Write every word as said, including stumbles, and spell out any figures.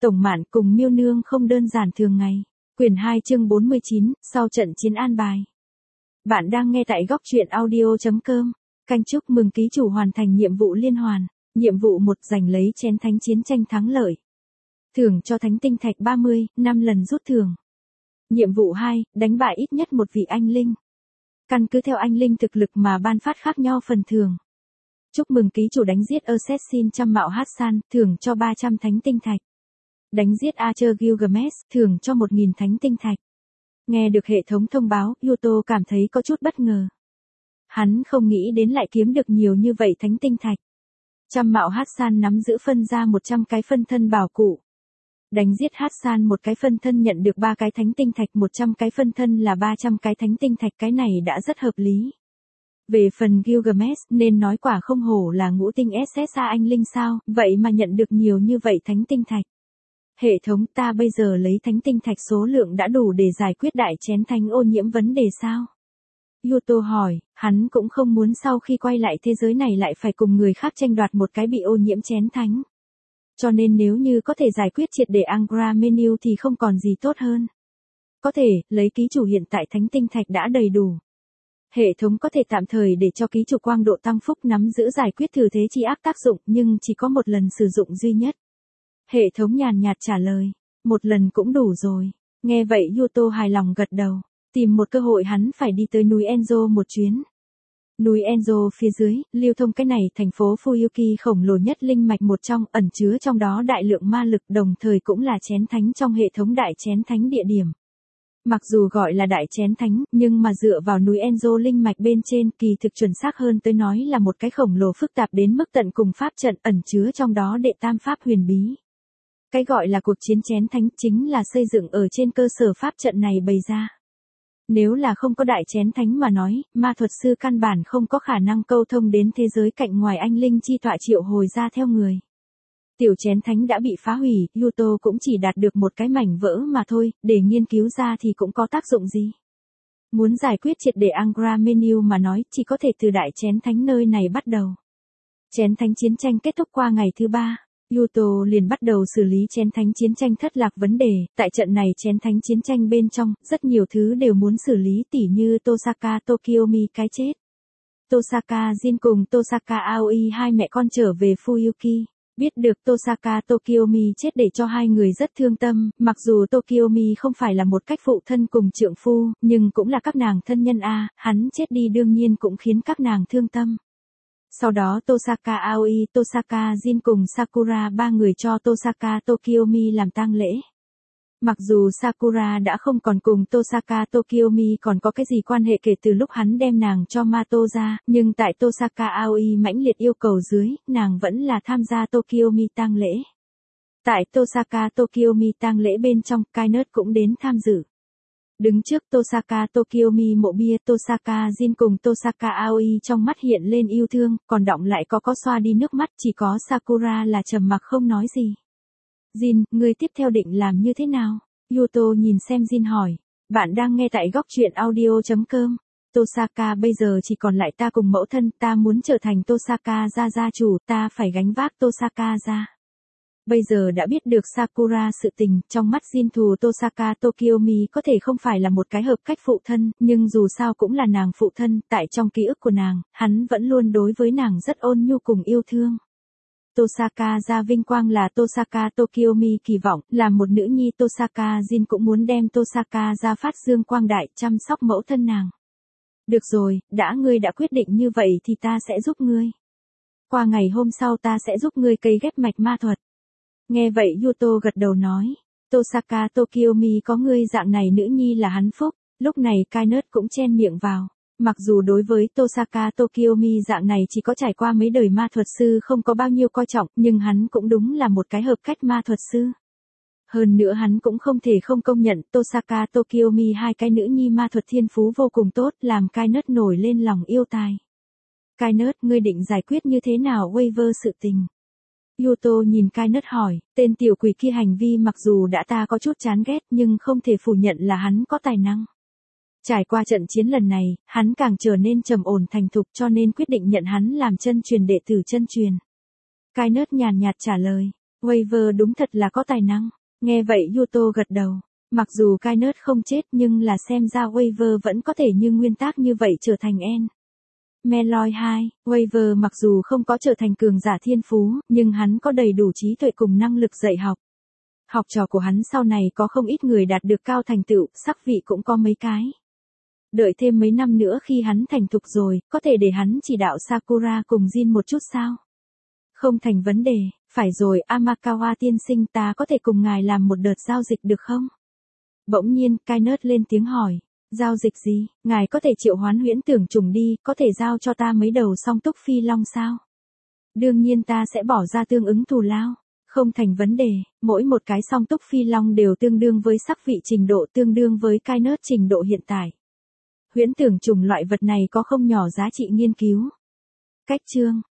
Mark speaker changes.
Speaker 1: Tổng Mạn cùng Miêu Nương không đơn giản thường ngày. Quyển hai chương bốn mươi chín, sau trận chiến an bài. Bạn đang nghe tại góc truyện audio chấm com. Canh chúc mừng ký chủ hoàn thành nhiệm vụ liên hoàn. Nhiệm vụ một, giành lấy chén thánh chiến tranh thắng lợi. Thưởng cho thánh tinh thạch ba mươi, năm lần rút thưởng. Nhiệm vụ hai, đánh bại ít nhất một vị anh linh. Căn cứ theo anh linh thực lực mà ban phát khác nhau phần thưởng. Chúc mừng ký chủ đánh giết Assassin trăm mạo Hassan, thưởng cho ba trăm thánh tinh thạch. Đánh giết Archer Gilgamesh, thưởng cho một nghìn thánh tinh thạch. Nghe được hệ thống thông báo, Yuto cảm thấy có chút bất ngờ. Hắn không nghĩ đến lại kiếm được nhiều như vậy thánh tinh thạch. Trăm mạo Hassan nắm giữ phân ra một trăm cái phân thân bảo cụ. Đánh giết Hassan một cái phân thân nhận được ba cái thánh tinh thạch, một trăm cái phân thân là ba trăm cái thánh tinh thạch, cái này đã rất hợp lý. Về phần Gilgamesh, nên nói quả không hổ là ngũ tinh ét ét a anh linh sao, vậy mà nhận được nhiều như vậy thánh tinh thạch. Hệ thống, ta bây giờ lấy thánh tinh thạch số lượng đã đủ để giải quyết đại chén thánh ô nhiễm vấn đề sao? Yuto hỏi, hắn cũng không muốn sau khi quay lại thế giới này lại phải cùng người khác tranh đoạt một cái bị ô nhiễm chén thánh. Cho nên nếu như có thể giải quyết triệt để Angra Menu thì không còn gì tốt hơn. Có thể, lấy ký chủ hiện tại thánh tinh thạch đã đầy đủ. Hệ thống có thể tạm thời để cho ký chủ quang độ tăng phúc nắm giữ giải quyết thử thế chi ác tác dụng, nhưng chỉ có một lần sử dụng duy nhất. Hệ thống nhàn nhạt trả lời, một lần cũng đủ rồi. Nghe vậy Yuto hài lòng gật đầu, tìm một cơ hội hắn phải đi tới núi Enzo một chuyến. Núi Enzo phía dưới, lưu thông cái này thành phố Fuyuki khổng lồ nhất linh mạch một trong, ẩn chứa trong đó đại lượng ma lực, đồng thời cũng là chén thánh trong hệ thống đại chén thánh địa điểm. Mặc dù gọi là đại chén thánh, nhưng mà dựa vào núi Enzo linh mạch bên trên, kỳ thực chuẩn xác hơn tới nói là một cái khổng lồ phức tạp đến mức tận cùng pháp trận, ẩn chứa trong đó đệ tam pháp huyền bí. Cái gọi là cuộc chiến chén thánh chính là xây dựng ở trên cơ sở pháp trận này bày ra. Nếu là không có đại chén thánh mà nói, ma thuật sư căn bản không có khả năng câu thông đến thế giới cạnh ngoài anh linh chi tọa triệu hồi ra theo người. Tiểu chén thánh đã bị phá hủy, Yuto cũng chỉ đạt được một cái mảnh vỡ mà thôi, để nghiên cứu ra thì cũng có tác dụng gì. Muốn giải quyết triệt để Angra Menu mà nói, chỉ có thể từ đại chén thánh nơi này bắt đầu. Chén thánh chiến tranh kết thúc qua ngày thứ ba. Yuto liền bắt đầu xử lý chén thánh chiến tranh thất lạc vấn đề, tại trận này chén thánh chiến tranh bên trong, rất nhiều thứ đều muốn xử lý, tỉ như Tosaka Tokiomi cái chết. Tosaka Jin cùng Tosaka Aoi hai mẹ con trở về Fuyuki, biết được Tosaka Tokiomi chết để cho hai người rất thương tâm, mặc dù Tokiomi không phải là một cách phụ thân cùng trượng phu, nhưng cũng là các nàng thân nhân a, hắn chết đi đương nhiên cũng khiến các nàng thương tâm. Sau đó Tosaka Aoi, Tosaka Jin cùng Sakura ba người cho Tosaka Tokiomi làm tang lễ. Mặc dù Sakura đã không còn cùng Tosaka Tokiomi còn có cái gì quan hệ kể từ lúc hắn đem nàng cho Mato ra, nhưng tại Tosaka Aoi mãnh liệt yêu cầu dưới, nàng vẫn là tham gia Tokiomi tang lễ. Tại Tosaka Tokiomi tang lễ bên trong, Kainet cũng đến tham dự. Đứng trước Tosaka Tokiomi mộ bia, Tosaka Jin cùng Tosaka Aoi trong mắt hiện lên yêu thương, còn đọng lại có có xoa đi nước mắt, chỉ có Sakura là trầm mặc không nói gì. Jin, người tiếp theo định làm như thế nào? Yuto nhìn xem Jin hỏi. Bạn đang nghe tại góc truyện audio chấm com. Tosaka, bây giờ chỉ còn lại ta cùng mẫu thân, ta muốn trở thành Tosaka gia gia chủ, ta phải gánh vác Tosaka gia. Bây giờ đã biết được Sakura sự tình, trong mắt Jin thù Tosaka Tokiomi có thể không phải là một cái hợp cách phụ thân, nhưng dù sao cũng là nàng phụ thân, tại trong ký ức của nàng, hắn vẫn luôn đối với nàng rất ôn nhu cùng yêu thương. Tosaka gia vinh quang là Tosaka Tokiomi kỳ vọng, là một nữ nhi Tosaka Jin cũng muốn đem Tosaka gia phát dương quang đại, chăm sóc mẫu thân nàng. Được rồi, đã ngươi đã quyết định như vậy thì ta sẽ giúp ngươi. Qua ngày hôm sau ta sẽ giúp ngươi cấy ghép mạch ma thuật. Nghe vậy Yuto gật đầu nói, Tosaka Tokiomi có ngươi dạng này nữ nhi là hắn phúc, lúc này Kainet cũng chen miệng vào. Mặc dù đối với Tosaka Tokiomi dạng này chỉ có trải qua mấy đời ma thuật sư không có bao nhiêu coi trọng, nhưng hắn cũng đúng là một cái hợp cách ma thuật sư. Hơn nữa hắn cũng không thể không công nhận Tosaka Tokiomi hai cái nữ nhi ma thuật thiên phú vô cùng tốt, làm Kainet nổi lên lòng yêu tài. Kainet, ngươi định giải quyết như thế nào waiver sự tình? Yuto nhìn Kainet hỏi, tên tiểu quỷ kia hành vi mặc dù đã ta có chút chán ghét nhưng không thể phủ nhận là hắn có tài năng. Trải qua trận chiến lần này, hắn càng trở nên trầm ổn thành thục cho nên quyết định nhận hắn làm chân truyền đệ tử chân truyền. Kainet nhàn nhạt trả lời, Waver đúng thật là có tài năng. Nghe vậy Yuto gật đầu. Mặc dù Kainet không chết nhưng là xem ra Waver vẫn có thể như nguyên tác như vậy trở thành En. Meloy hai, Waver mặc dù không có trở thành cường giả thiên phú, nhưng hắn có đầy đủ trí tuệ cùng năng lực dạy học. Học trò của hắn sau này có không ít người đạt được cao thành tựu, sắc vị cũng có mấy cái. Đợi thêm mấy năm nữa khi hắn thành thục rồi, có thể để hắn chỉ đạo Sakura cùng Jin một chút sao? Không thành vấn đề, phải rồi Amakawa tiên sinh, ta có thể cùng ngài làm một đợt giao dịch được không? Bỗng nhiên, Kainet lên tiếng hỏi. Giao dịch gì, ngài có thể triệu hoán huyễn tưởng trùng đi, có thể giao cho ta mấy đầu song túc phi long sao? Đương nhiên ta sẽ bỏ ra tương ứng thù lao. Không thành vấn đề, mỗi một cái song túc phi long đều tương đương với sắc vị trình độ tương đương với Kainet trình độ hiện tại. Huyễn tưởng trùng loại vật này có không nhỏ giá trị nghiên cứu. Cách chương